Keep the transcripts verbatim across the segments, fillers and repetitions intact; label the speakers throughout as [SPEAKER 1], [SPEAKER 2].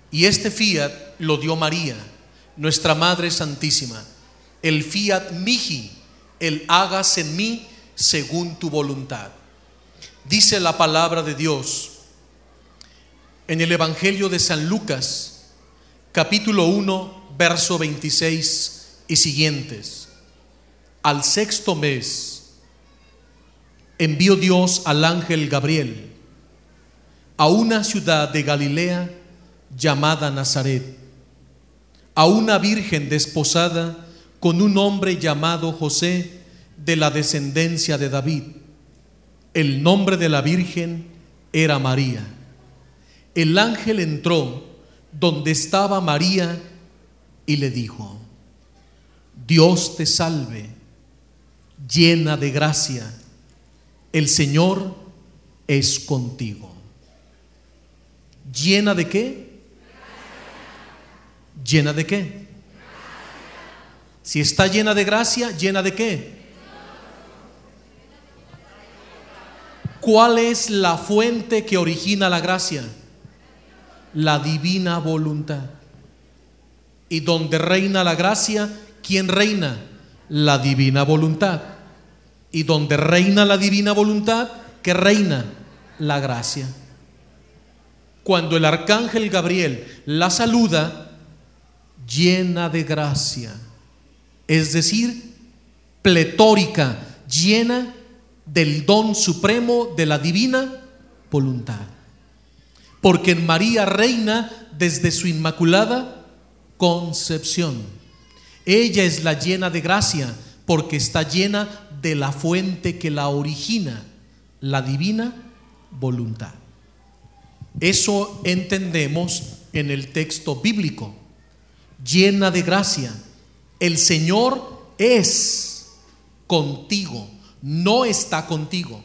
[SPEAKER 1] Y este fiat lo dio María, nuestra Madre Santísima. El fiat mihi, el hágase en mí según tu voluntad. Dice la palabra de Dios en el Evangelio de San Lucas, capítulo uno, verso veintiséis y siguientes. Al sexto mes envió Dios al ángel Gabriel a una ciudad de Galilea llamada Nazaret, a una virgen desposada con un hombre llamado José, de la descendencia de David. El nombre de la virgen era María. El ángel entró donde estaba María y le dijo: Dios te salve, llena de gracia, el Señor es contigo. ¿Llena de qué? ¿Llena de qué? Si está llena de gracia, ¿llena de qué? ¿Cuál es la fuente que origina la gracia? La divina voluntad. Y donde reina la gracia, ¿quién reina? La divina voluntad. Y donde reina la divina voluntad, ¿qué reina? La gracia. Cuando el arcángel Gabriel la saluda, llena de gracia, es decir, pletórica, llena del don supremo de la divina voluntad. Porque en María reina desde su inmaculada concepción. Ella es la llena de gracia porque está llena de la fuente que la origina, la divina voluntad. Eso entendemos en el texto bíblico. Llena de gracia. El Señor es contigo, no está contigo.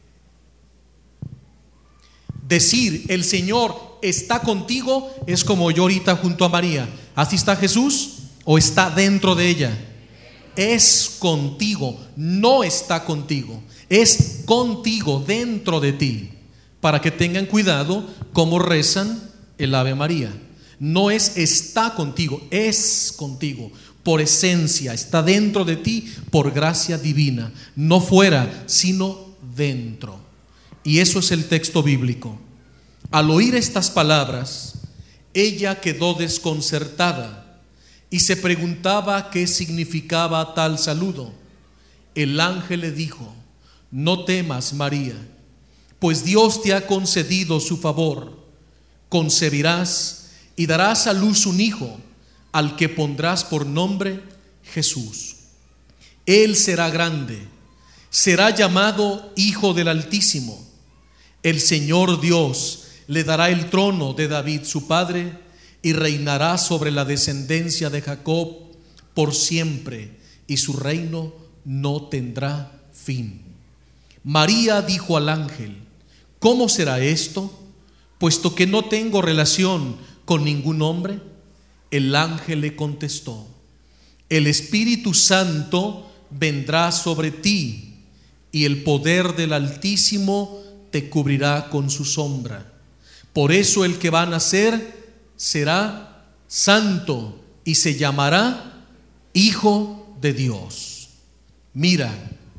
[SPEAKER 1] Decir el Señor está contigo es como yo ahorita junto a María. ¿Así está Jesús o está dentro de ella? Es contigo, no está contigo. Es contigo, dentro de ti. Para que tengan cuidado cómo rezan el Ave María. No es está contigo, es contigo. Por esencia, está dentro de ti por gracia divina. No fuera, sino dentro. Y eso es el texto bíblico. Al oír estas palabras, ella quedó desconcertada y se preguntaba qué significaba tal saludo. El ángel le dijo: no temas, María, pues Dios te ha concedido su favor. Concebirás y darás a luz un hijo, al que pondrás por nombre Jesús. Él será grande, será llamado Hijo del Altísimo. El Señor Dios le dará el trono de David su padre, y reinará sobre la descendencia de Jacob por siempre, y su reino no tendrá fin. María dijo al ángel: ¿cómo será esto, puesto que no tengo relación con ningún hombre? El ángel le contestó: el Espíritu Santo vendrá sobre ti, y el poder del Altísimo te cubrirá con su sombra. Por eso el que va a nacer será santo y se llamará Hijo de Dios. Mira,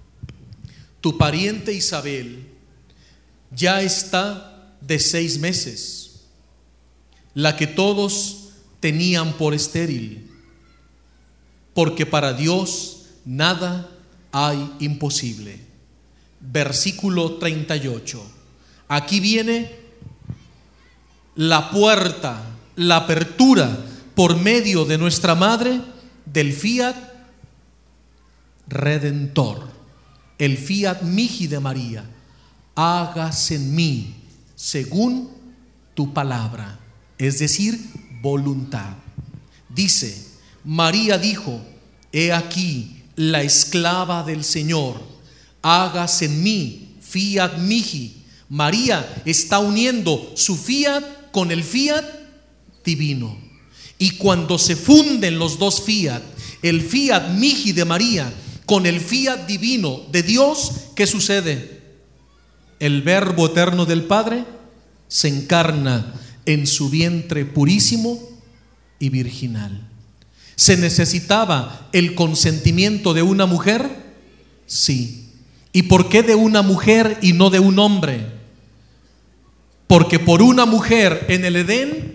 [SPEAKER 1] tu pariente Isabel ya está de seis meses, la que todos tenían por estéril, porque para Dios nada hay imposible. Versículo treinta y ocho. Aquí viene la puerta, la apertura por medio de nuestra madre del fiat redentor, el fiat mihi de María: hágase en mí según tu palabra, es decir, voluntad. Dice: María dijo: he aquí la esclava del Señor, hágase en mí fiat mihi. María está uniendo su fiat con el fiat divino. Y cuando se funden los dos fiat, el fiat mihi de María con el fiat divino de Dios, ¿qué sucede? El Verbo eterno del Padre se encarna en su vientre purísimo y virginal. ¿Se necesitaba el consentimiento de una mujer? Sí. ¿Y por qué de una mujer y no de un hombre? Porque por una mujer en el Edén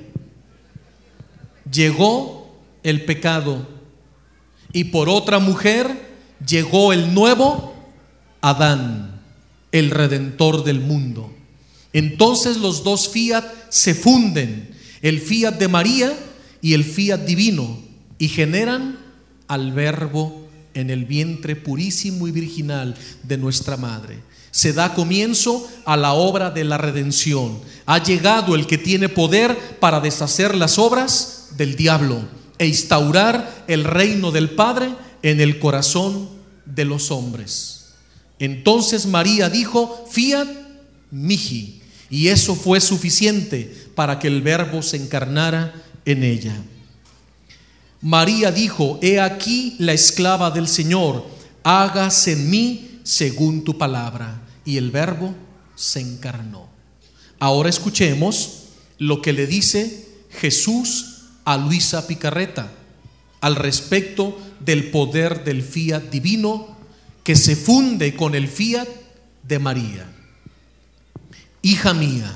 [SPEAKER 1] llegó el pecado, y por otra mujer llegó el nuevo Adán, el redentor del mundo. Entonces los dos fiat se funden, el fiat de María y el fiat divino, y generan al Verbo en el vientre purísimo y virginal de nuestra madre. Se da comienzo a la obra de la redención. Ha llegado el que tiene poder para deshacer las obras del diablo e instaurar el reino del Padre en el corazón de los hombres. Entonces María dijo: fiat mihi, y eso fue suficiente para que el Verbo se encarnara en ella. María dijo: he aquí la esclava del Señor, hágase en mí según tu palabra. Y el Verbo se encarnó. Ahora escuchemos lo que le dice Jesús a Luisa Picarreta al respecto del poder del fiat divino que se funde con el fiat de María. Hija mía,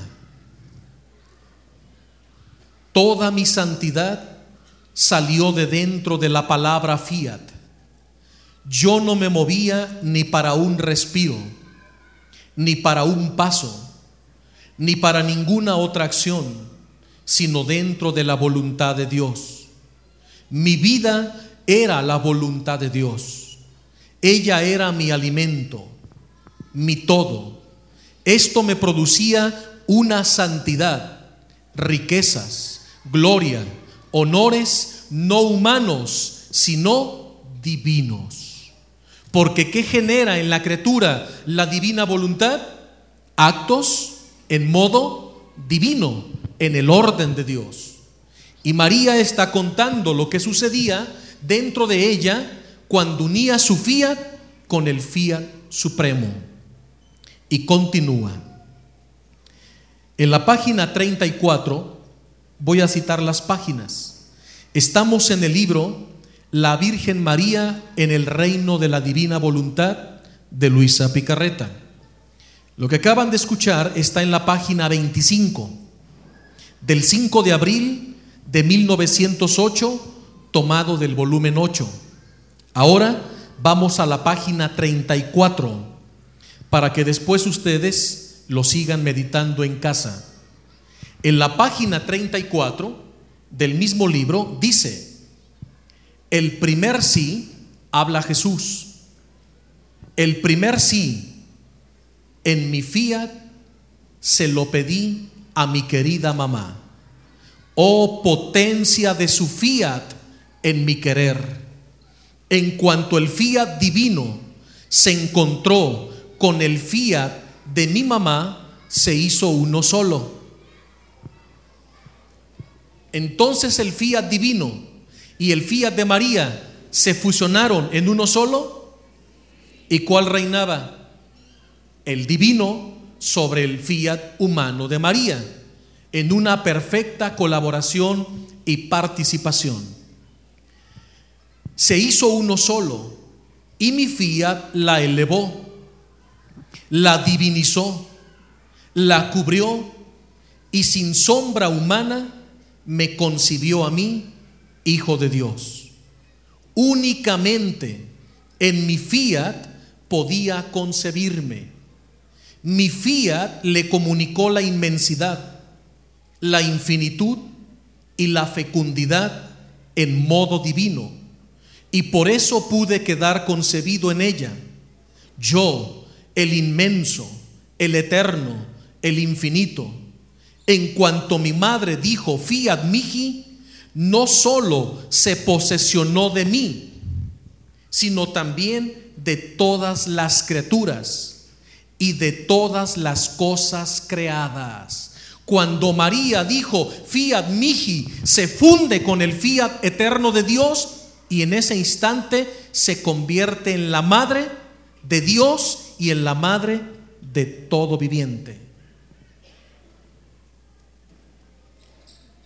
[SPEAKER 1] toda mi santidad salió de dentro de la palabra fiat. Yo no me movía ni para un respiro, ni para un paso, ni para ninguna otra acción, sino dentro de la voluntad de Dios. Mi vida era la voluntad de Dios. Ella era mi alimento, mi todo. Esto me producía una santidad, riquezas, gloria, honores no humanos, sino divinos. Porque ¿qué genera en la criatura la divina voluntad? Actos en modo divino, en el orden de Dios. Y María está contando lo que sucedía dentro de ella cuando unía su fiat con el fiat supremo. Y continúa. En la página treinta y cuatro, voy a citar las páginas. Estamos en el libro La Virgen María en el reino de la divina voluntad de Luisa Picarreta. Lo que acaban de escuchar está en la página veinticinco del cinco de abril de mil novecientos ocho, tomado del volumen ocho. Ahora vamos a la página treinta y cuatro para que después ustedes lo sigan meditando en casa. En la página treinta y cuatro del mismo libro dice: el primer sí, habla Jesús, el primer sí en mi fiat se lo pedí a mi querida mamá. Oh potencia de su fiat en mi querer. En cuanto el fiat divino se encontró con el fiat de mi mamá, se hizo uno solo. Entonces el fiat divino y el fiat de María se fusionaron en uno solo. ¿Y cuál reinaba? El divino sobre el fiat humano de María, en una perfecta colaboración y participación. Se hizo uno solo, y mi fiat la elevó, la divinizó, la cubrió, y sin sombra humana me concibió a mí, hijo de Dios. Únicamente en mi fiat podía concebirme. Mi fiat le comunicó la inmensidad, la infinitud y la fecundidad en modo divino, y por eso pude quedar concebido en ella. Yo, el inmenso, el eterno, el infinito. En cuanto mi madre dijo fiat mihi, no solo se posesionó de mí, sino también de todas las criaturas y de todas las cosas creadas. Cuando María dijo fiat mihi, se funde con el fiat eterno de Dios, y en ese instante se convierte en la madre de Dios y en la madre de todo viviente.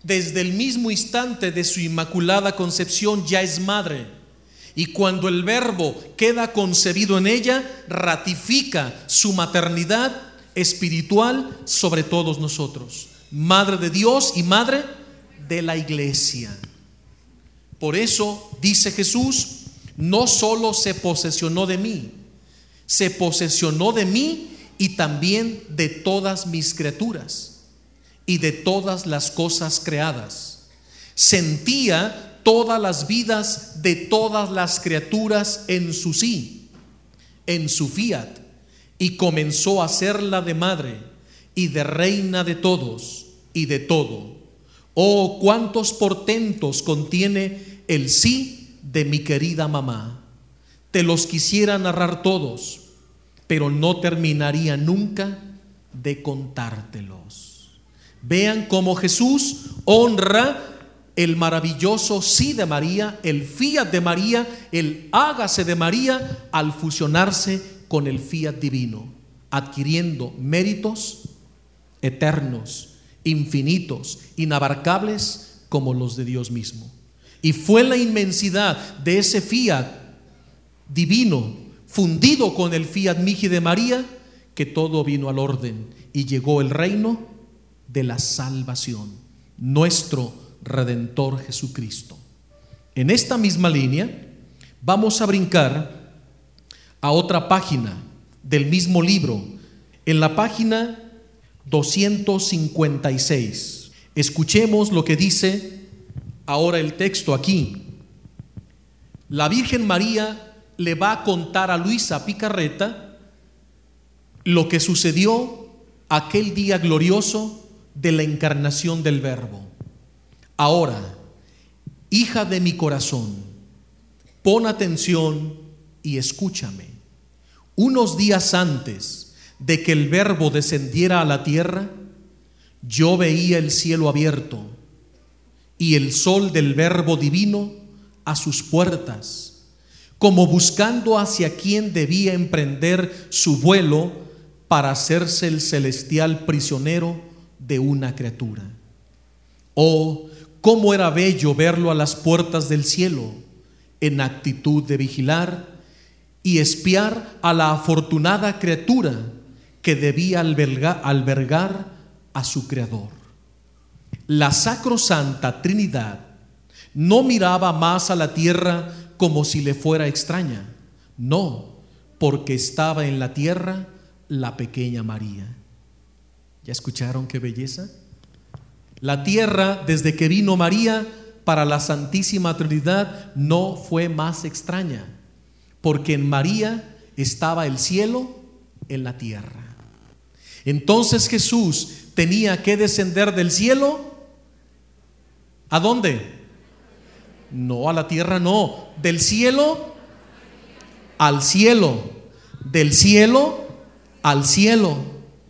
[SPEAKER 1] desde el mismo instante de su inmaculada concepción ya es madre. Y cuando el Verbo queda concebido en ella, ratifica su maternidad espiritual sobre todos nosotros. Madre de Dios y madre de la iglesia. Por eso dice Jesús, no solo se posesionó de mí, se posesionó de mí y también de todas mis criaturas y de todas las cosas creadas. Sentía todas las vidas de todas las criaturas en su sí, en su fiat, y comenzó a hacerla de madre y de reina de todos y de todo. Oh, cuántos portentos contiene el sí de mi querida mamá. Te los quisiera narrar todos, pero no terminaría nunca de contártelos. Vean cómo Jesús honra el maravilloso sí de María, el fiat de María, el hágase de María, al fusionarse con el fiat divino, adquiriendo méritos eternos, infinitos, inabarcables como los de Dios mismo. Y fue la inmensidad de ese fiat divino fundido con el fiat mihi de María que todo vino al orden y llegó el reino de la salvación, nuestro Redentor Jesucristo. En esta misma línea vamos a brincar a otra página del mismo libro, en la página doscientos cincuenta y seis. Escuchemos lo que dice ahora el texto aquí. La Virgen María le va a contar a Luisa Picarreta lo que sucedió aquel día glorioso de la encarnación del Verbo. Ahora, hija de mi corazón, pon atención y escúchame. Unos días antes de que el Verbo descendiera a la tierra, yo veía el cielo abierto y el sol del Verbo divino a sus puertas, como buscando hacia quién debía emprender su vuelo para hacerse el celestial prisionero de una criatura. Oh, cómo era bello verlo a las puertas del cielo, en actitud de vigilar y espiar a la afortunada criatura que debía albergar, albergar a su Creador. La sacrosanta Trinidad no miraba más a la tierra como si le fuera extraña, no, porque estaba en la tierra la pequeña María. ¿Ya escucharon qué belleza? La tierra, desde que vino María, para la Santísima Trinidad no fue más extraña, porque en María estaba el cielo en la tierra. Entonces Jesús tenía que descender del cielo. ¿A dónde? No, a la tierra no. Del cielo al cielo. Del cielo al cielo.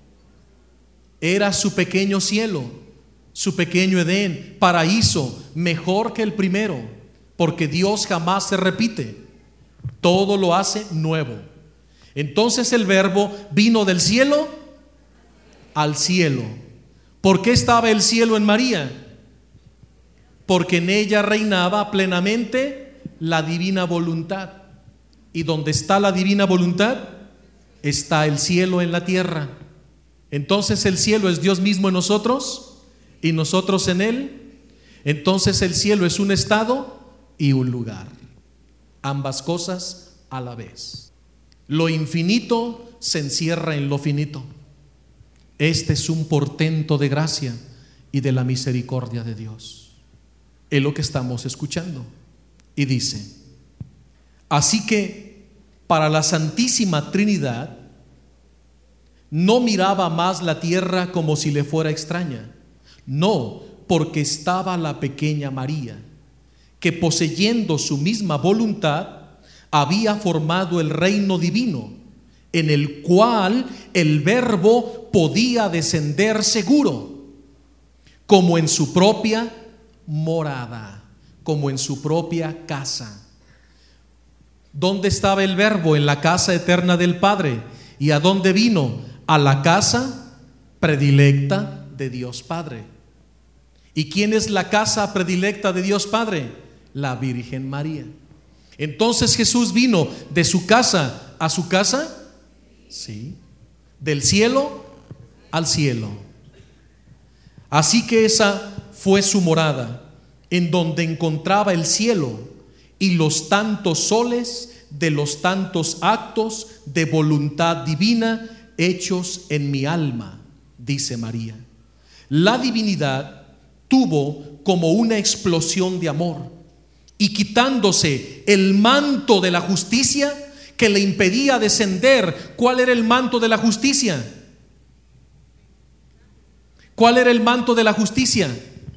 [SPEAKER 1] Era su pequeño cielo, su pequeño Edén, paraíso, mejor que el primero, porque Dios jamás se repite, todo lo hace nuevo. Entonces el Verbo vino del cielo al cielo. ¿Por qué estaba el cielo en María? Porque en ella reinaba plenamente la divina voluntad. Y donde está la divina voluntad, está el cielo en la tierra. Entonces el cielo es Dios mismo en nosotros y nosotros en Él. Entonces el cielo es un estado y un lugar, ambas cosas a la vez. Lo infinito se encierra en lo finito. Este es un portento de gracia y de la misericordia de Dios. Es lo que estamos escuchando. Y dice: así que para la Santísima Trinidad no miraba más la tierra como si le fuera extraña, no, porque estaba la pequeña María, que poseyendo su misma voluntad había formado el reino divino, en el cual el Verbo podía descender seguro, como en su propia morada, como en su propia casa. ¿Dónde estaba el Verbo? En la casa eterna del Padre. ¿Y a dónde vino? A la casa predilecta de Dios Padre. ¿Y quién es la casa predilecta de Dios Padre? La Virgen María. Entonces Jesús vino de su casa a su casa, sí, del cielo al cielo. Así que esa fue su morada, en donde encontraba el cielo y los tantos soles de los tantos actos de voluntad divina hechos en mi alma, dice María. La divinidad tuvo como una explosión de amor, y quitándose el manto de la justicia que le impedía descender. ¿Cuál era el manto de la justicia? ¿Cuál era el manto de la justicia?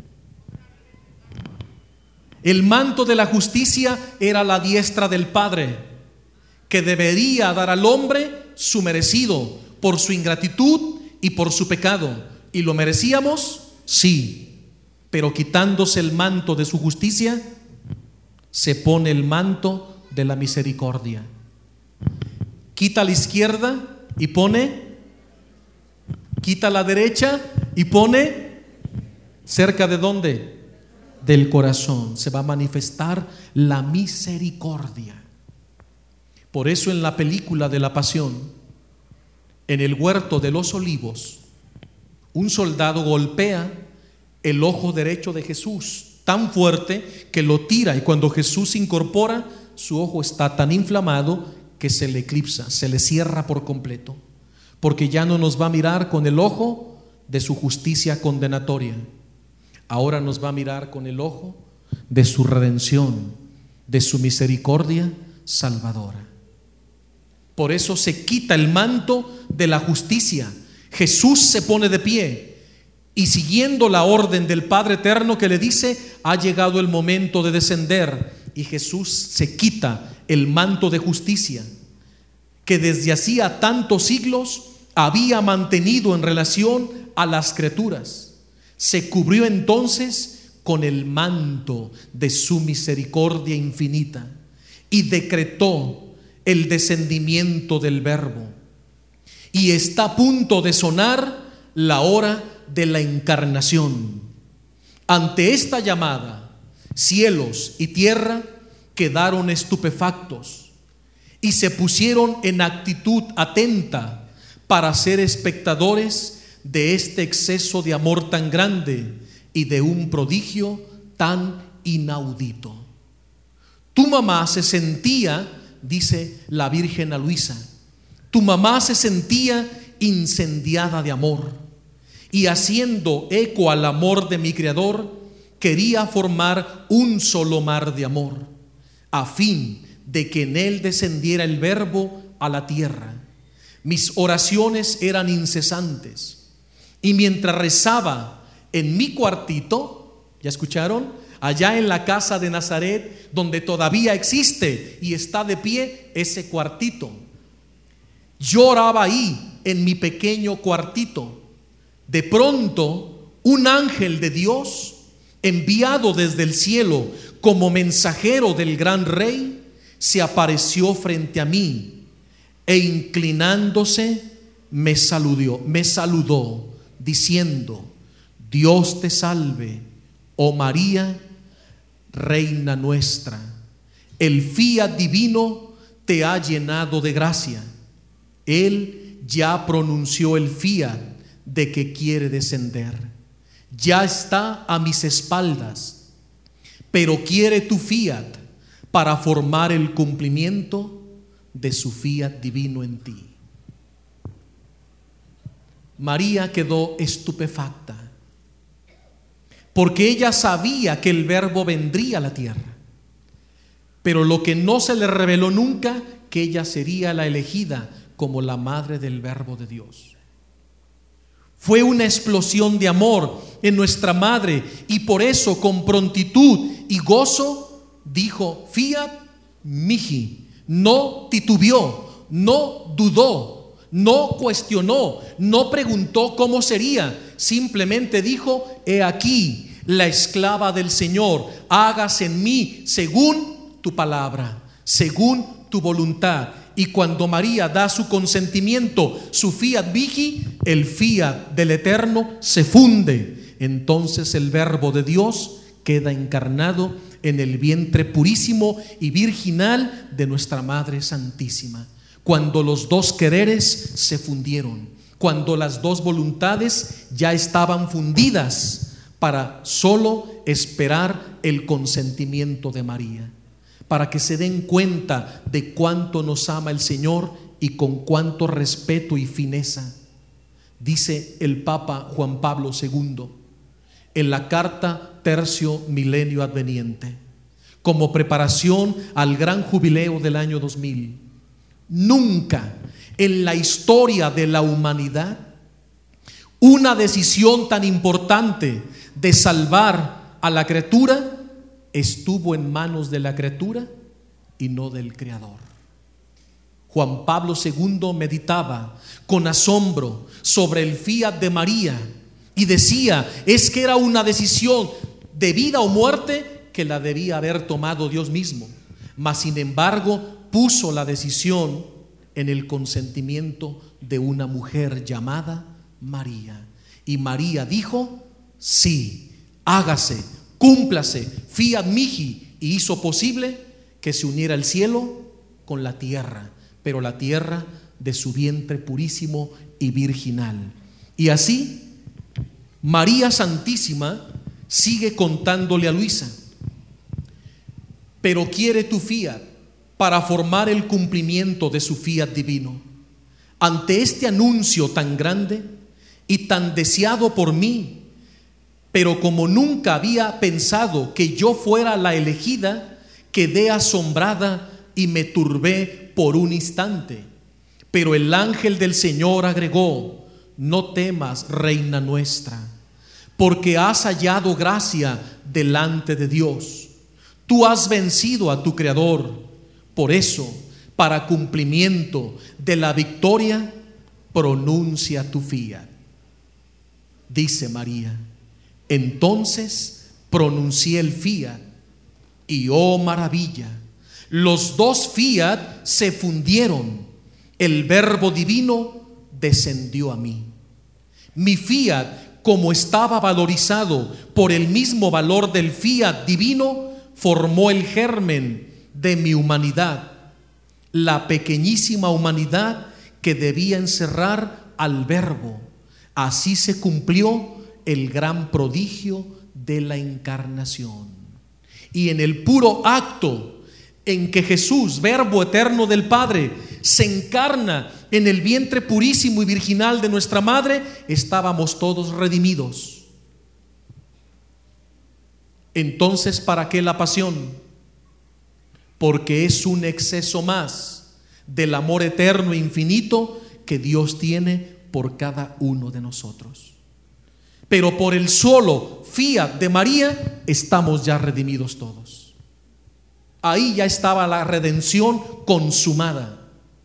[SPEAKER 1] El manto de la justicia era la diestra del Padre, que debería dar al hombre su merecido por su ingratitud y por su pecado. ¿Y lo merecíamos? Sí. Pero quitándose el manto de su justicia, se pone el manto de la misericordia. Quita a la izquierda y pone, quita a la derecha y pone, ¿cerca de dónde? Del corazón. Se va a manifestar la misericordia. Por eso en la película de la Pasión, en el huerto de los olivos, un soldado golpea el ojo derecho de Jesús tan fuerte que lo tira, y cuando Jesús se incorpora, su ojo está tan inflamado que se le eclipsa, se le cierra por completo, porque ya no nos va a mirar con el ojo de su justicia condenatoria, ahora nos va a mirar con el ojo de su redención, de su misericordia salvadora. Por eso se quita el manto de la justicia. Jesús se pone de pie y, siguiendo la orden del Padre Eterno que le dice, ha llegado el momento de descender, y Jesús se quita el manto de justicia que desde hacía tantos siglos había mantenido en relación a las criaturas. Se cubrió entonces con el manto de su misericordia infinita y decretó el descendimiento del Verbo. Y está a punto de sonar la hora de la encarnación. Ante esta llamada, cielos y tierra quedaron estupefactos y se pusieron en actitud atenta para ser espectadores de este exceso de amor tan grande y de un prodigio tan inaudito. Tu mamá se sentía, dice la Virgen a Luisa, tu mamá se sentía incendiada de amor, y haciendo eco al amor de mi Creador, quería formar un solo mar de amor, a fin de que en él descendiera el Verbo a la tierra. Mis oraciones eran incesantes, y mientras rezaba en mi cuartito, ¿ya escucharon? Allá en la casa de Nazaret, donde todavía existe y está de pie ese cuartito, yo oraba ahí en mi pequeño cuartito. De pronto, un ángel de Dios, enviado desde el cielo como mensajero del gran rey, se apareció frente a mí e, inclinándose, me saludó, me saludó diciendo: Dios te salve, oh María, Reina nuestra, el fiat divino te ha llenado de gracia. Él ya pronunció el fiat de que quiere descender. Ya está a mis espaldas, pero quiere tu fiat para formar el cumplimiento de su fiat divino en ti. María quedó estupefacta, porque ella sabía que el Verbo vendría a la tierra, pero lo que no se le reveló nunca, que ella sería la elegida como la madre del Verbo de Dios. Fue una explosión de amor en nuestra madre, y por eso con prontitud y gozo dijo: fiat mihi. No titubeó, no dudó, no cuestionó, no preguntó cómo sería, simplemente dijo: he aquí la esclava del Señor, hágase en mí según tu palabra, según tu voluntad. Y cuando María da su consentimiento, su fiat mihi, el fiat del Eterno se funde entonces el Verbo de Dios queda encarnado en el vientre purísimo y virginal de nuestra Madre Santísima. Cuando los dos quereres se fundieron, cuando las dos voluntades ya estaban fundidas para solo esperar el consentimiento de María, para que se den cuenta de cuánto nos ama el Señor y con cuánto respeto y fineza. Dice el Papa Juan Pablo segundo en la carta Tercio Milenio Adveniente, como preparación al gran jubileo del año dos mil: nunca en la historia de la humanidad una decisión tan importante de salvar a la criatura estuvo en manos de la criatura y no del Creador. Juan Pablo segundo meditaba con asombro sobre el fiat de María y decía, es que era una decisión de vida o muerte que la debía haber tomado Dios mismo, mas sin embargo puso la decisión en el consentimiento de una mujer llamada María. Y María dijo, sí, hágase, cúmplase, fiat mihi, y hizo posible que se uniera el cielo con la tierra, pero la tierra de su vientre purísimo y virginal. Y así María Santísima sigue contándole a Luisa, pero quiere tu fiat para formar el cumplimiento de su fiat divino. Ante este anuncio tan grande y tan deseado por mí, pero como nunca había pensado que yo fuera la elegida, quedé asombrada y me turbé por un instante. Pero el ángel del Señor agregó, no temas, reina nuestra, porque has hallado gracia delante de Dios. Tú has vencido a tu Creador. Por eso, para cumplimiento de la victoria, pronuncia tu fiat. Dice María, entonces pronuncié el fiat y oh maravilla, los dos fiat se fundieron, el Verbo divino descendió a mí. Mi fiat, como estaba valorizado por el mismo valor del fiat divino, formó el germen de mi humanidad, la pequeñísima humanidad que debía encerrar al Verbo. Así se cumplió el gran prodigio de la encarnación. Y en el puro acto en que Jesús, Verbo eterno del Padre, se encarna en el vientre purísimo y virginal de nuestra Madre, estábamos todos redimidos. Entonces, ¿para qué la pasión? Porque es un exceso más del amor eterno e infinito que Dios tiene por cada uno de nosotros. Pero por el solo fiat de María estamos ya redimidos todos. Ahí ya estaba la redención consumada.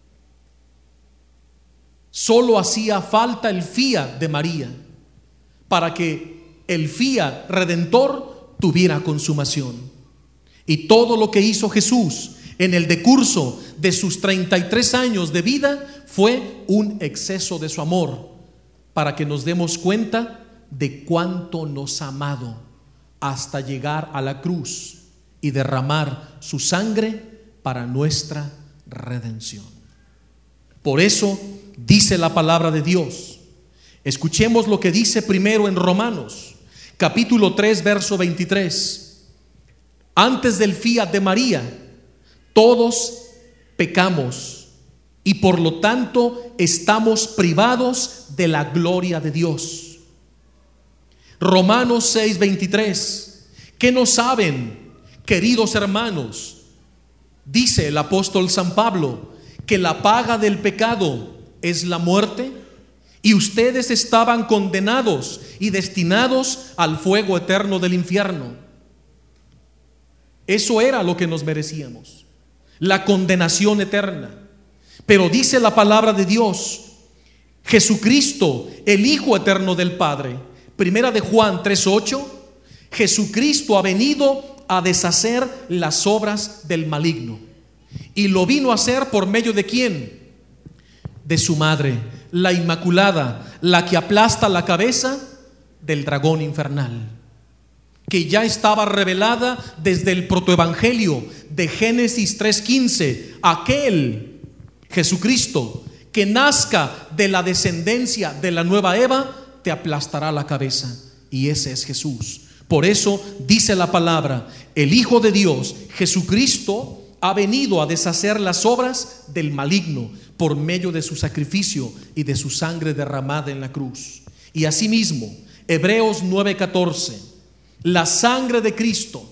[SPEAKER 1] Solo hacía falta el fiat de María para que el fiat redentor tuviera consumación. Y todo lo que hizo Jesús en el decurso de sus treinta y tres años de vida fue un exceso de su amor, para que nos demos cuenta de cuánto nos ha amado hasta llegar a la cruz y derramar su sangre para nuestra redención. Por eso dice la palabra de Dios. Escuchemos lo que dice primero en Romanos, capítulo tres, verso veintitrés. Antes del fiat de María, todos pecamos y por lo tanto estamos privados de la gloria de Dios. Romanos seis, veintitrés. ¿Qué no saben, queridos hermanos? Dice el apóstol San Pablo que la paga del pecado es la muerte y ustedes estaban condenados y destinados al fuego eterno del infierno. Eso era lo que nos merecíamos, la condenación eterna. Pero dice la palabra de Dios, Jesucristo, el Hijo eterno del Padre, primera de Juan tres, ocho, Jesucristo ha venido a deshacer las obras del maligno. Y lo vino a hacer por medio de ¿quién? De su madre, la Inmaculada, la que aplasta la cabeza del dragón infernal, que ya estaba revelada desde el protoevangelio de Génesis tres quince. Aquel Jesucristo que nazca de la descendencia de la nueva Eva te aplastará la cabeza, y ese es Jesús. Por eso dice la palabra: el Hijo de Dios, Jesucristo, ha venido a deshacer las obras del maligno por medio de su sacrificio y de su sangre derramada en la cruz. Y asimismo, Hebreos nueve catorce, la sangre de Cristo,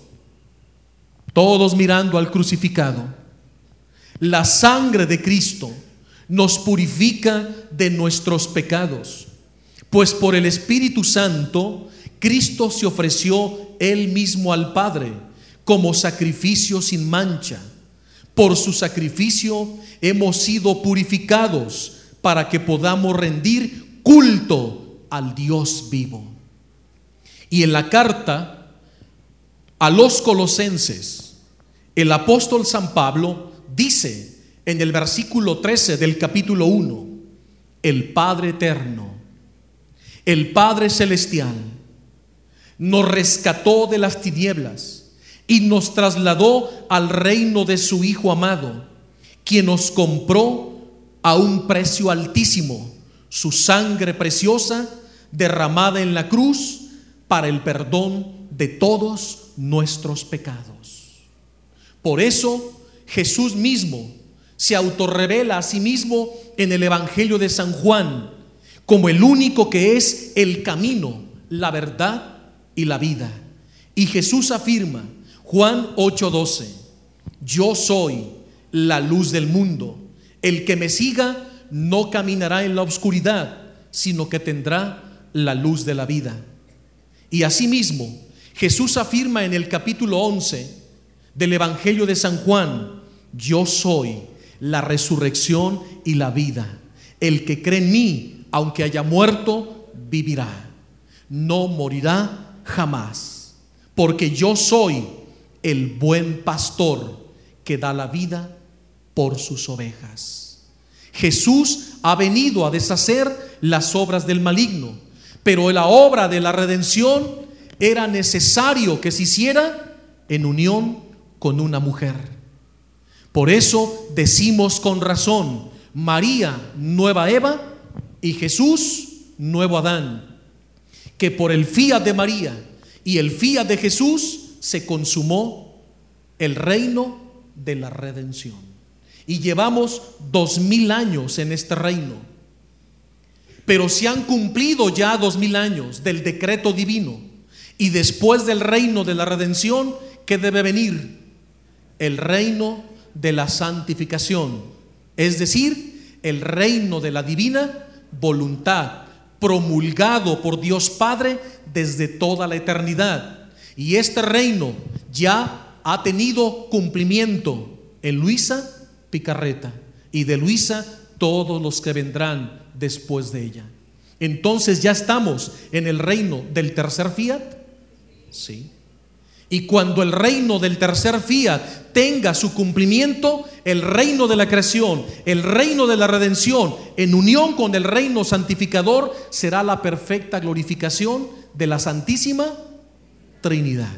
[SPEAKER 1] todos mirando al crucificado, la sangre de Cristo nos purifica de nuestros pecados, pues por el Espíritu Santo Cristo se ofreció Él mismo al Padre como sacrificio sin mancha. Por su sacrificio hemos sido purificados para que podamos rendir culto al Dios vivo. Y en la carta a los Colosenses, el apóstol San Pablo dice en el versículo trece del capítulo uno: el Padre eterno, el Padre celestial, nos rescató de las tinieblas y nos trasladó al reino de su Hijo amado, quien nos compró a un precio altísimo, su sangre preciosa derramada en la cruz para el perdón de todos nuestros pecados. Por eso Jesús mismo se autorrevela a sí mismo en el Evangelio de San Juan como el único que es el camino, la verdad y la vida. Y Jesús afirma, Juan ocho doce: yo soy la luz del mundo, el que me siga no caminará en la oscuridad, sino que tendrá la luz de la vida. Y asimismo Jesús afirma en el capítulo once del Evangelio de San Juan: yo soy la resurrección y la vida, el que cree en mí, aunque haya muerto, vivirá, no morirá jamás, porque yo soy el buen pastor que da la vida por sus ovejas. Jesús ha venido a deshacer las obras del maligno, pero la obra de la redención era necesario que se hiciera en unión con una mujer. Por eso decimos con razón: María, nueva Eva, y Jesús, nuevo Adán, que por el fiat de María y el fiat de Jesús se consumó el reino de la redención. Y llevamos dos mil años en este reino, pero se han cumplido ya dos mil años del decreto divino. Y después del reino de la redención, ¿qué debe venir? El reino de la santificación, es decir, el reino de la divina voluntad, promulgado por Dios Padre desde toda la eternidad. Y este reino ya ha tenido cumplimiento en Luisa Picarreta, y de Luisa todos los que vendrán después de ella. Entonces ya estamos en el reino del tercer fiat. Sí. Y cuando el reino del tercer fiat tenga su cumplimiento, el reino de la creación, el reino de la redención, en unión con el reino santificador, será la perfecta glorificación de la Santísima Trinidad.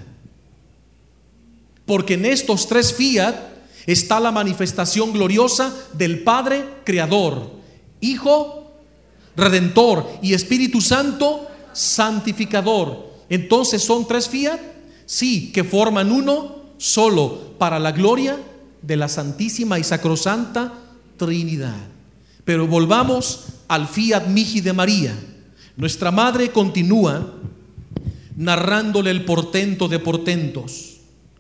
[SPEAKER 1] Porque en estos tres fiat está la manifestación gloriosa del Padre Creador, Hijo Redentor y Espíritu Santo Santificador. Entonces son tres fiat, sí, que forman uno solo para la gloria de la Santísima y Sacrosanta Trinidad. Pero volvamos al fiat mihi de María. Nuestra madre continúa narrándole el portento de portentos.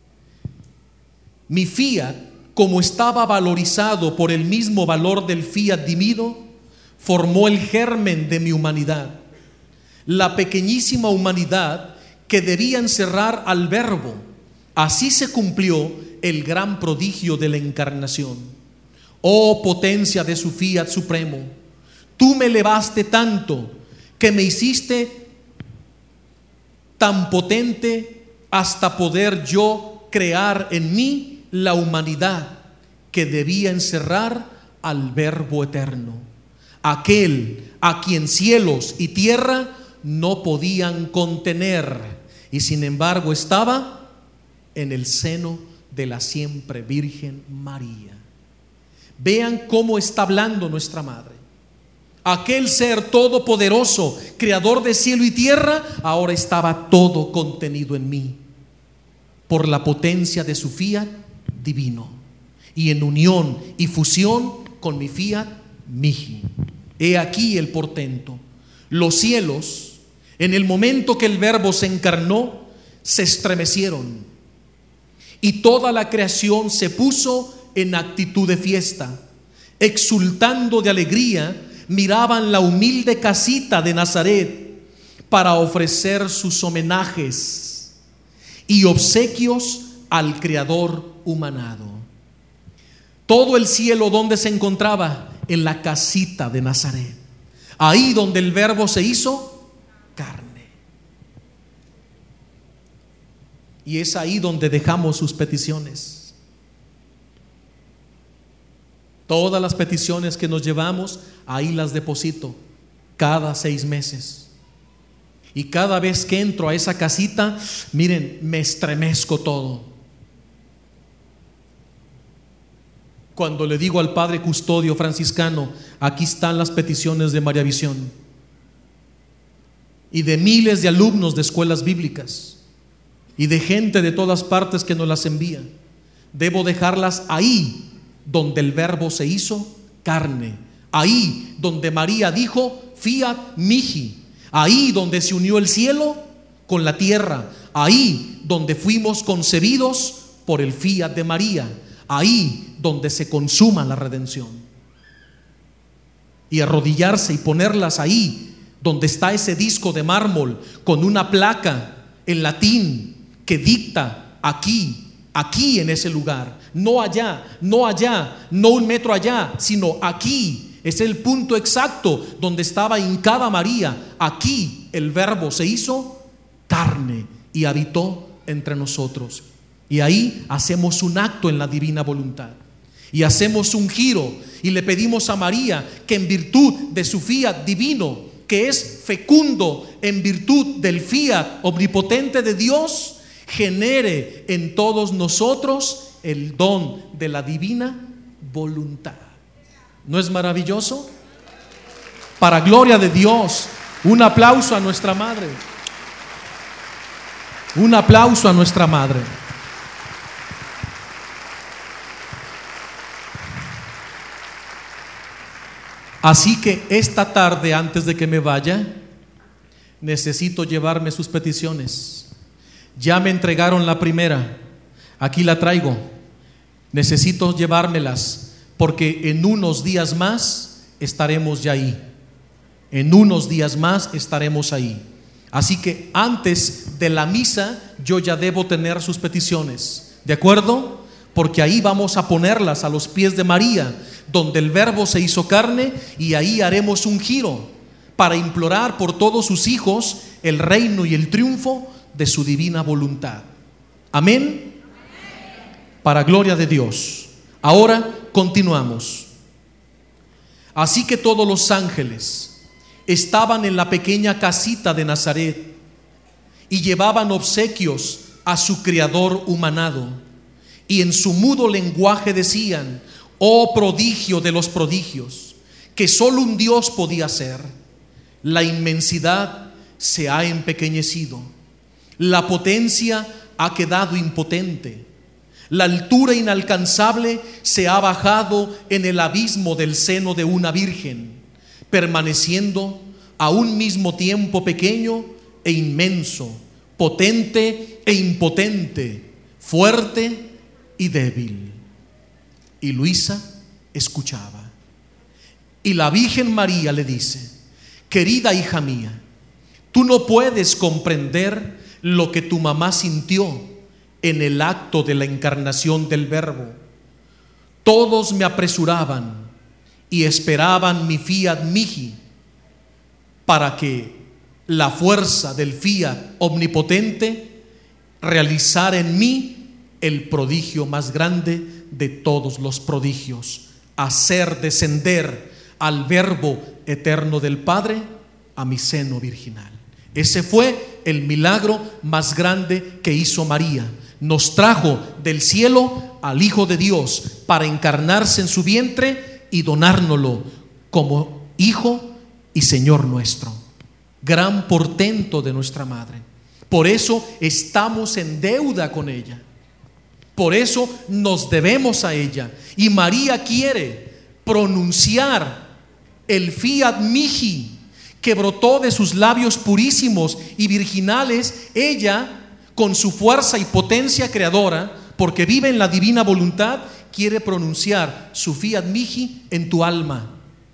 [SPEAKER 1] Mi fiat, como estaba valorizado por el mismo valor del fiat divino, formó el germen de mi humanidad, la pequeñísima humanidad que debía encerrar al Verbo. Así se cumplió el gran prodigio de la encarnación. Oh potencia de su fiat supremo, tú me elevaste tanto que me hiciste tan potente hasta poder yo crear en mí la humanidad que debía encerrar al Verbo eterno, aquel a quien cielos y tierra no podían contener, y sin embargo estaba en el seno de la siempre Virgen María. Vean cómo está hablando nuestra madre. Aquel ser todopoderoso, creador de cielo y tierra, ahora estaba todo contenido en mí por la potencia de su fiat divino y en unión y fusión con mi fiat mihi. He aquí el portento. Los cielos, en el momento que el Verbo se encarnó, se estremecieron y toda la creación se puso en actitud de fiesta. Exultando de alegría, miraban la humilde casita de Nazaret para ofrecer sus homenajes y obsequios al Creador humanado. Todo el cielo, ¿dónde se encontraba? En la casita de Nazaret, ahí donde el Verbo se hizo carne. Y es ahí donde dejamos sus peticiones. Todas las peticiones que nos llevamos, ahí las deposito cada seis meses. Y cada vez que entro a esa casita, miren, me estremezco todo. Cuando le digo al padre custodio franciscano, aquí están las peticiones de María Visión y de miles de alumnos de escuelas bíblicas y de gente de todas partes que nos las envía, debo dejarlas ahí donde el Verbo se hizo carne, ahí donde María dijo fiat mihi, ahí donde se unió el cielo con la tierra, ahí donde fuimos concebidos por el fiat de María, ahí donde se consuma la redención. Y arrodillarse y ponerlas ahí donde está ese disco de mármol con una placa en latín que dicta aquí, aquí en ese lugar, no allá, no allá, no un metro allá, sino aquí. Es el punto exacto donde estaba hincada María. Aquí el Verbo se hizo carne y habitó entre nosotros. Y ahí hacemos un acto en la divina voluntad y hacemos un giro y le pedimos a María que en virtud de su fiat divino, que es fecundo en virtud del fiat omnipotente de Dios, genere en todos nosotros el don de la divina voluntad. ¿No es maravilloso? Para gloria de Dios, un aplauso a nuestra madre. Un aplauso a nuestra madre. Así que esta tarde, antes de que me vaya, necesito llevarme sus peticiones. Ya me entregaron la primera, aquí la traigo. Necesito llevármelas porque en unos días más estaremos ya ahí. En unos días más estaremos ahí. Así que antes de la misa yo ya debo tener sus peticiones, ¿de acuerdo? Porque ahí vamos a ponerlas a los pies de María, donde el Verbo se hizo carne, y ahí haremos un giro para implorar por todos sus hijos el reino y el triunfo de su divina voluntad. Amén. Para gloria de Dios. Ahora continuamos. Así que todos los ángeles estaban en la pequeña casita de Nazaret y llevaban obsequios a su Creador humanado, y en su mudo lenguaje decían: oh prodigio de los prodigios, que solo un Dios podía hacer. La inmensidad se ha empequeñecido, la potencia ha quedado impotente, la altura inalcanzable se ha bajado en el abismo del seno de una virgen, permaneciendo a un mismo tiempo pequeño e inmenso, potente e impotente, fuerte y débil. Y Luisa escuchaba. Y la Virgen María le dice: querida hija mía, tú no puedes comprender lo que tu mamá sintió en el acto de la encarnación del Verbo. Todos me apresuraban y esperaban mi fiat mihi para que la fuerza del fiat omnipotente realizara en mí el prodigio más grande de todos los prodigios: hacer descender al Verbo eterno del Padre a mi seno virginal. Ese fue el milagro más grande que hizo María. Nos trajo del cielo al Hijo de Dios para encarnarse en su vientre y donárnoslo como Hijo y Señor nuestro. Gran portento de nuestra madre. Por eso estamos en deuda con ella. Por eso nos debemos a ella. Y María quiere pronunciar el fiat mihi que brotó de sus labios purísimos y virginales. Ella, con su fuerza y potencia creadora, porque vive en la divina voluntad, quiere pronunciar su fiat mihi en tu alma.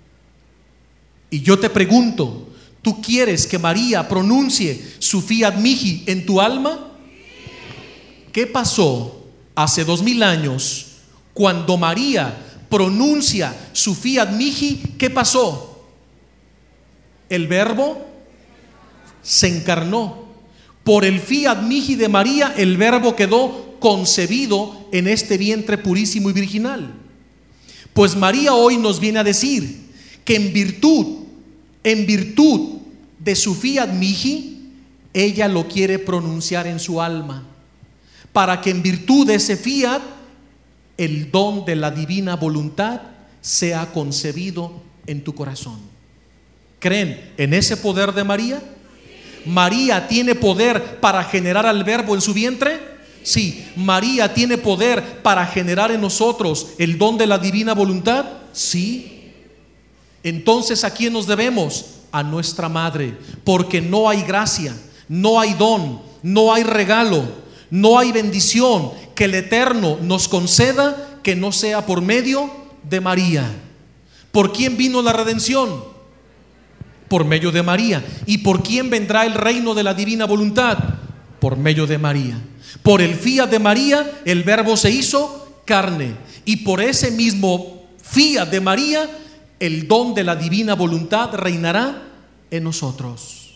[SPEAKER 1] Y yo te pregunto, ¿tú quieres que María pronuncie su fiat mihi en tu alma? ¿Qué pasó hace dos mil años cuando María pronuncia su fiat mihi? ¿Qué pasó? El Verbo se encarnó. Por el fiat mihi de María, el Verbo quedó concebido en este vientre purísimo y virginal. Pues María hoy nos viene a decir que en virtud, en virtud de su fiat mihi, ella lo quiere pronunciar en su alma, para que en virtud de ese fiat, el don de la divina voluntad sea concebido en tu corazón. ¿Creen en ese poder de María? ¿María tiene poder para generar al Verbo en su vientre? Sí. ¿María tiene poder para generar en nosotros el don de la divina voluntad? Sí. Entonces, ¿a quién nos debemos? A nuestra madre, porque no hay gracia, no hay don, no hay regalo, no hay bendición que el Eterno nos conceda que no sea por medio de María. ¿Por quién vino la redención? Por medio de María. ¿Y por quién vendrá el reino de la divina voluntad? Por medio de María. Por el fiat de María, el Verbo se hizo carne. Y por ese mismo fiat de María, el don de la divina voluntad reinará en nosotros.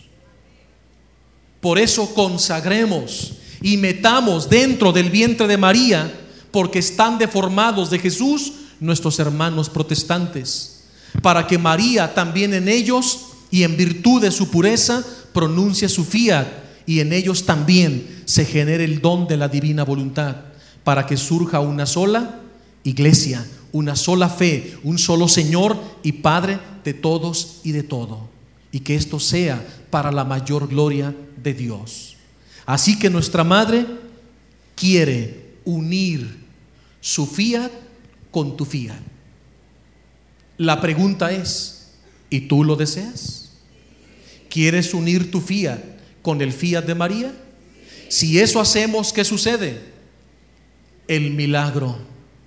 [SPEAKER 1] Por eso consagremos y metamos dentro del vientre de María, porque están deformados de Jesús nuestros hermanos protestantes, para que María también en ellos y en virtud de su pureza pronuncie su fiat, y en ellos también se genere el don de la divina voluntad, para que surja una sola iglesia, una sola fe, un solo Señor y Padre de todos y de todo, y que esto sea para la mayor gloria de Dios. Así que nuestra madre quiere unir su fiat con tu fiat. La pregunta es, ¿y tú lo deseas? ¿Quieres unir tu fiat con el fiat de María? Si eso hacemos, ¿qué sucede? El milagro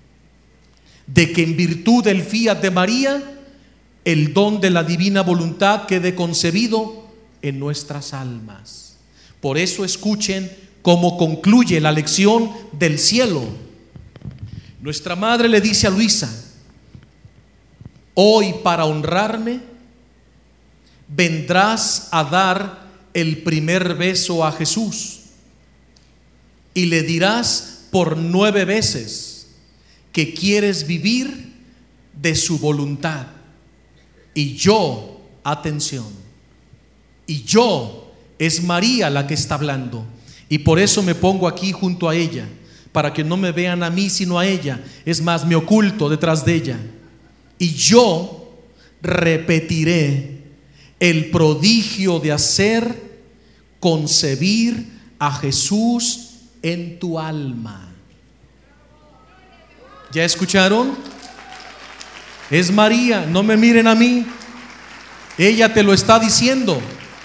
[SPEAKER 1] de que en virtud del fiat de María, el don de la divina voluntad quede concebido en nuestras almas. Por eso escuchen cómo concluye la lección del cielo. Nuestra madre le dice a Luisa: hoy, para honrarme, vendrás a dar el primer beso a Jesús y le dirás por nueve veces que quieres vivir de su voluntad. Y yo, atención, y yo, es María la que está hablando, y por eso me pongo aquí junto a ella, para que no me vean a mí sino a ella. Es más, me oculto detrás de ella. Y yo repetiré el prodigio de hacer concebir a Jesús en tu alma. ¿Ya escucharon? Es María, no me miren a mí. Ella te lo está diciendo.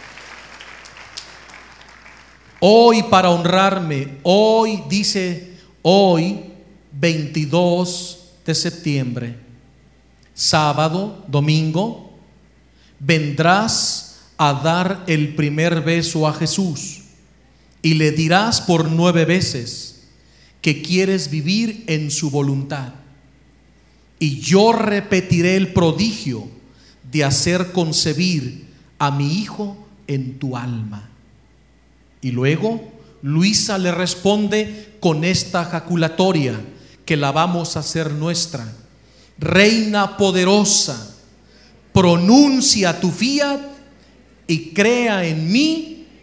[SPEAKER 1] Hoy, para honrarme, hoy, dice, hoy, veintidós de septiembre, sábado, domingo, vendrás a dar el primer beso a Jesús y le dirás por nueve veces que quieres vivir en su voluntad. Y yo repetiré el prodigio de hacer concebir a mi hijo en tu alma. Y luego Luisa le responde con esta jaculatoria que la vamos a hacer nuestra: Reina poderosa, pronuncia tu fiat y crea en mí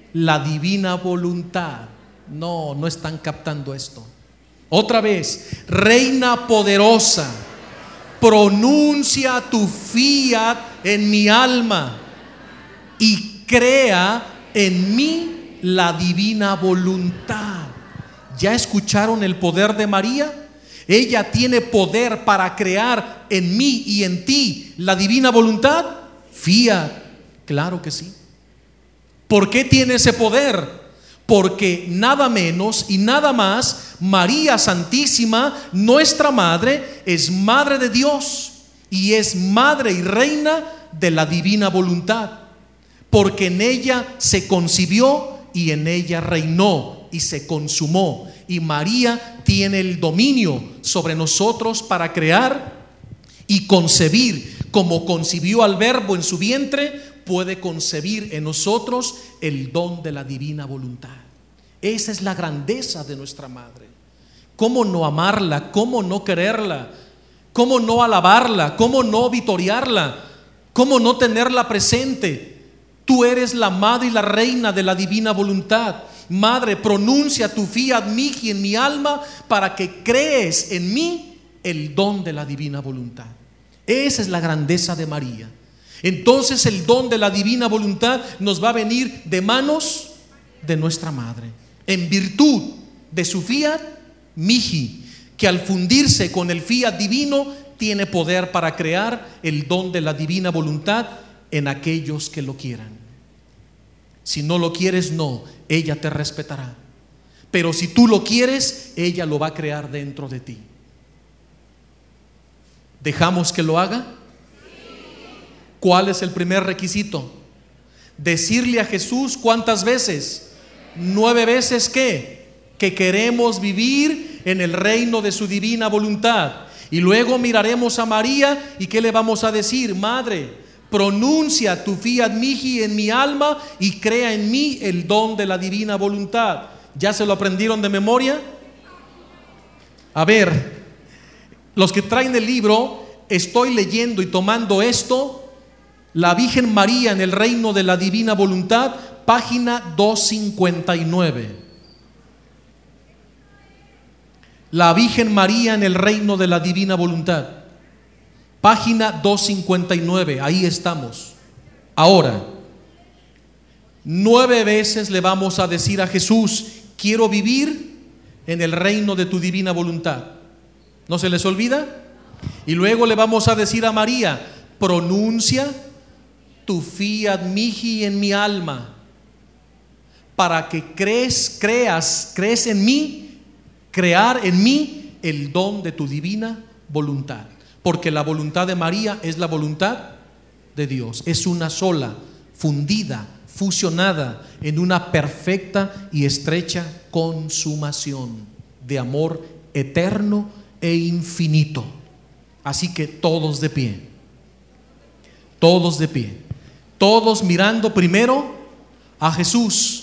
[SPEAKER 1] la divina voluntad. No, no están captando esto. Otra vez, Reina poderosa, pronuncia tu fiat en mi alma y crea en mí la divina voluntad. ¿Ya escucharon el poder de María? Ella tiene poder para crear en mí y en ti la divina voluntad. Fiat, claro que sí. ¿Por qué tiene ese poder? Porque nada menos y nada más, María Santísima, nuestra Madre, es Madre de Dios y es Madre y Reina de la divina voluntad. Porque en ella se concibió y en ella reinó y se consumó. Y María tiene el dominio sobre nosotros para crear y concebir. Como concibió al Verbo en su vientre, puede concebir en nosotros el don de la divina voluntad. Esa es la grandeza de nuestra Madre. ¿Cómo no amarla? ¿Cómo no quererla? ¿Cómo no alabarla? ¿Cómo no vitoriarla? ¿Cómo no tenerla presente? Tú eres la Madre y la Reina de la divina voluntad. Madre, pronuncia tu fiat mihi en mi alma para que crees en mí el don de la divina voluntad. Esa es la grandeza de María. Entonces el don de la divina voluntad nos va a venir de manos de nuestra Madre, en virtud de su fiat mihi, que al fundirse con el fiat divino tiene poder para crear el don de la divina voluntad en aquellos que lo quieran. Si no lo quieres, no, ella te respetará. Pero si tú lo quieres, ella lo va a crear dentro de ti. ¿Dejamos que lo haga? ¿Cuál es el primer requisito? Decirle a Jesús ¿cuántas veces? Nueve veces ¿qué? Que queremos vivir en el reino de su divina voluntad. Y luego miraremos a María y ¿qué le vamos a decir? Madre, pronuncia tu fiat mihi en mi alma y crea en mí el don de la divina voluntad. ¿Ya se lo aprendieron de memoria? A ver, los que traen el libro, estoy leyendo y tomando esto. La Virgen María en el reino de la divina voluntad, página doscientos cincuenta y nueve. La Virgen María en el reino de la divina voluntad, página doscientos cincuenta y nueve. Ahí estamos. Ahora, nueve veces le vamos a decir a Jesús: quiero vivir en el reino de tu divina voluntad. ¿No se les olvida? Y luego le vamos a decir a María: pronuncia tu fiat mihi en mi alma, para que crees, creas, crees en mí, crear en mí el don de tu divina voluntad. Porque la voluntad de María es la voluntad de Dios, es una sola, fundida, fusionada en una perfecta y estrecha consumación de amor eterno e infinito. Así que todos de pie, todos de pie, todos mirando primero a Jesús.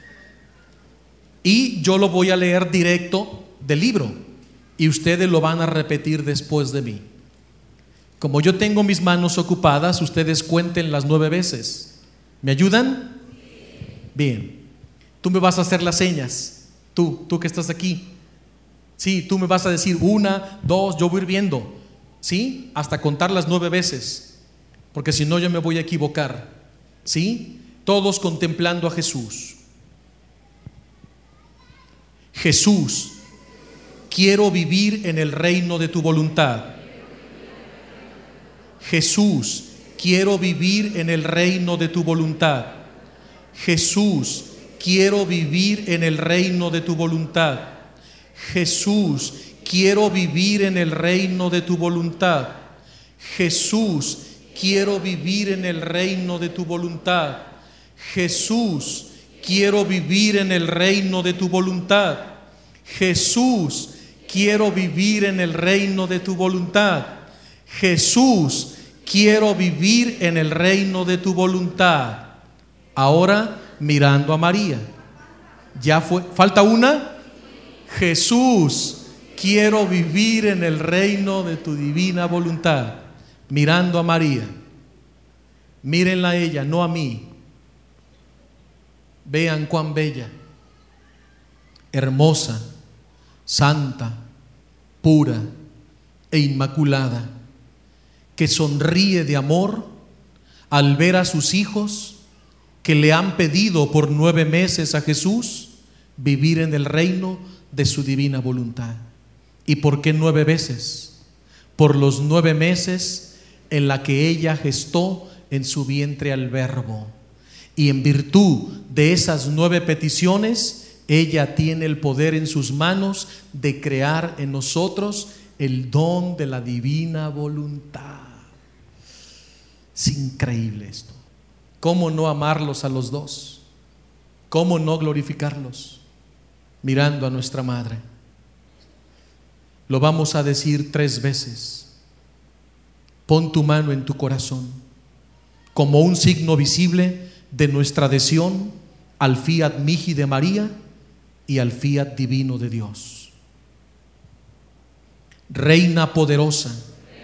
[SPEAKER 1] Y yo lo voy a leer directo del libro y ustedes lo van a repetir después de mí. Como yo tengo mis manos ocupadas, ustedes cuenten las nueve veces. ¿Me ayudan? Bien. Tú me vas a hacer las señas. Tú, tú que estás aquí. Sí, tú me vas a decir una, dos, yo voy a ir viendo. ¿Sí? Hasta contar las nueve veces. Porque si no yo me voy a equivocar. ¿Sí? Todos contemplando a Jesús. Jesús, quiero vivir en el reino de tu voluntad. Jesús, quiero vivir en el reino de tu voluntad. Jesús, quiero vivir en el reino de tu voluntad. Jesús, quiero vivir en el reino de tu voluntad. Jesús, quiero vivir en el reino de tu voluntad. Jesús, quiero vivir en el reino de tu voluntad. Jesús, quiero vivir en el reino de tu voluntad. Jesús, quiero vivir en el reino de tu voluntad. Ahora mirando a María. Ya fue, falta una. Jesús, quiero vivir en el reino de tu divina voluntad. Mirando a María. Mírenla a ella, no a mí. Vean cuán bella, hermosa, santa, pura e inmaculada, que sonríe de amor al ver a sus hijos que le han pedido por nueve meses a Jesús vivir en el reino de su divina voluntad. ¿Y por qué nueve veces? Por los nueve meses en la que ella gestó en su vientre al Verbo. Y en virtud de esas nueve peticiones, ella tiene el poder en sus manos de crear en nosotros el don de la divina voluntad. Es increíble esto. ¿Cómo no amarlos a los dos? ¿Cómo no glorificarlos? Mirando a nuestra madre. Lo vamos a decir tres veces. Pon tu mano en tu corazón como un signo visible de nuestra adhesión al fiat mihi de María y al fiat divino de Dios. Reina poderosa,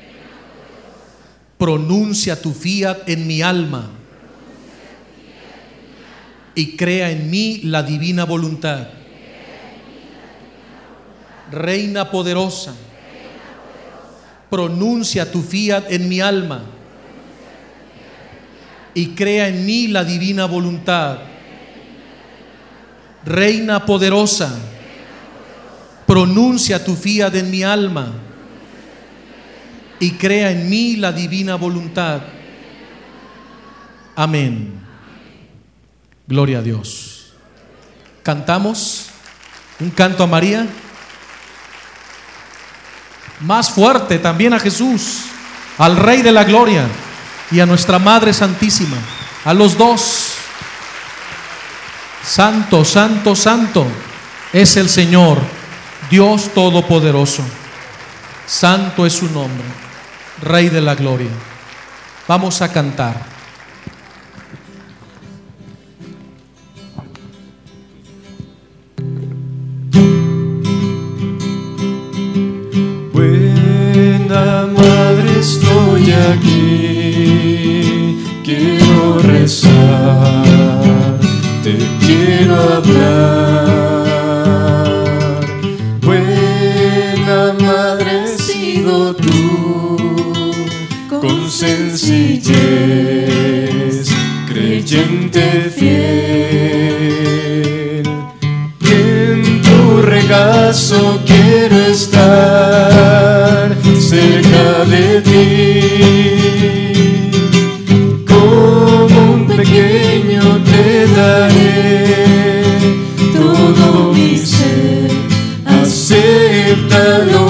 [SPEAKER 1] pronuncia tu fiat en mi alma y crea en mí la divina voluntad. Reina poderosa, pronuncia tu fiat en mi alma y crea en mí la divina voluntad. Reina poderosa, pronuncia tu fiat en mi alma y crea en mí la divina voluntad. Amén. Gloria a Dios. Cantamos un canto a María. Más fuerte también a Jesús, al Rey de la Gloria y a nuestra Madre Santísima, a los dos. Santo, santo, santo es el Señor, Dios Todopoderoso. Santo es su nombre, Rey de la Gloria. Vamos a cantar.
[SPEAKER 2] Buena Madre, estoy aquí, quiero rezar, te quiero hablar. Buena Madre, has sido tú, con sencillez, creyente fiel. En tu regazo quiero estar, cerca de ti, como un pequeño te daré todo mi ser, acéptalo